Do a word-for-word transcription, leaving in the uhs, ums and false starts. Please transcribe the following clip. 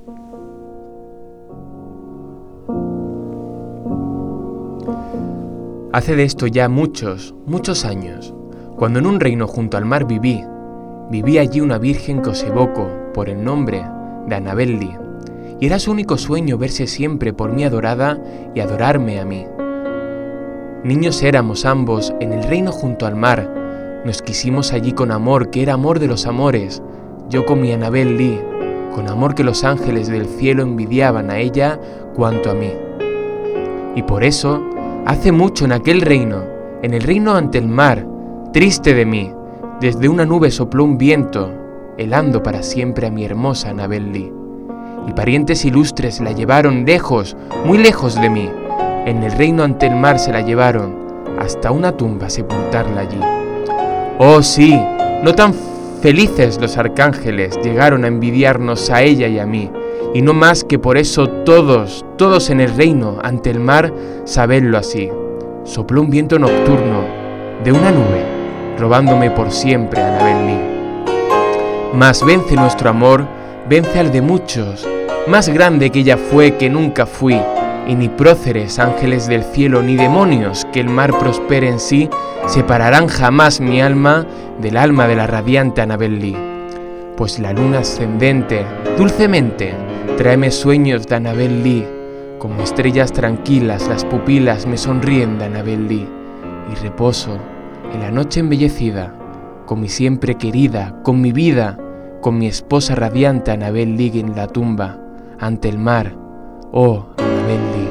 Hace de esto ya muchos, muchos años, cuando en un reino junto al mar viví, viví allí una virgen que os evoco por el nombre de Annabel Lee, y era su único sueño verse siempre por mí adorada y adorarme a mí. Niños éramos ambos en el reino junto al mar, nos quisimos allí con amor que era amor de los amores, yo con mi Annabel Lee, con amor que los ángeles del cielo envidiaban a ella cuanto a mí. Y por eso, hace mucho en aquel reino, en el reino ante el mar, triste de mí, desde una nube sopló un viento, helando para siempre a mi hermosa Annabel Lee. Y parientes ilustres la llevaron lejos, muy lejos de mí. En el reino ante el mar se la llevaron, hasta una tumba sepultarla allí. Oh sí, no tan felices los arcángeles llegaron a envidiarnos a ella y a mí, y no más que por eso todos, todos en el reino ante el mar, sabedlo así. Sopló un viento nocturno de una nube, robándome por siempre a Annabel Lee. Mas vence nuestro amor, vence al de muchos, más grande que ella fue que nunca fui, y ni próceres, ángeles del cielo, ni demonios que el mar prospere en sí, separarán jamás mi alma del alma de la radiante Annabel Lee. Pues la luna ascendente, dulcemente, tráeme sueños de Annabel Lee, como estrellas tranquilas las pupilas me sonríen de Annabel Lee, y reposo en la noche embellecida, con mi siempre querida, con mi vida, con mi esposa radiante Annabel Lee en la tumba, ante el mar, oh Annabel Lee.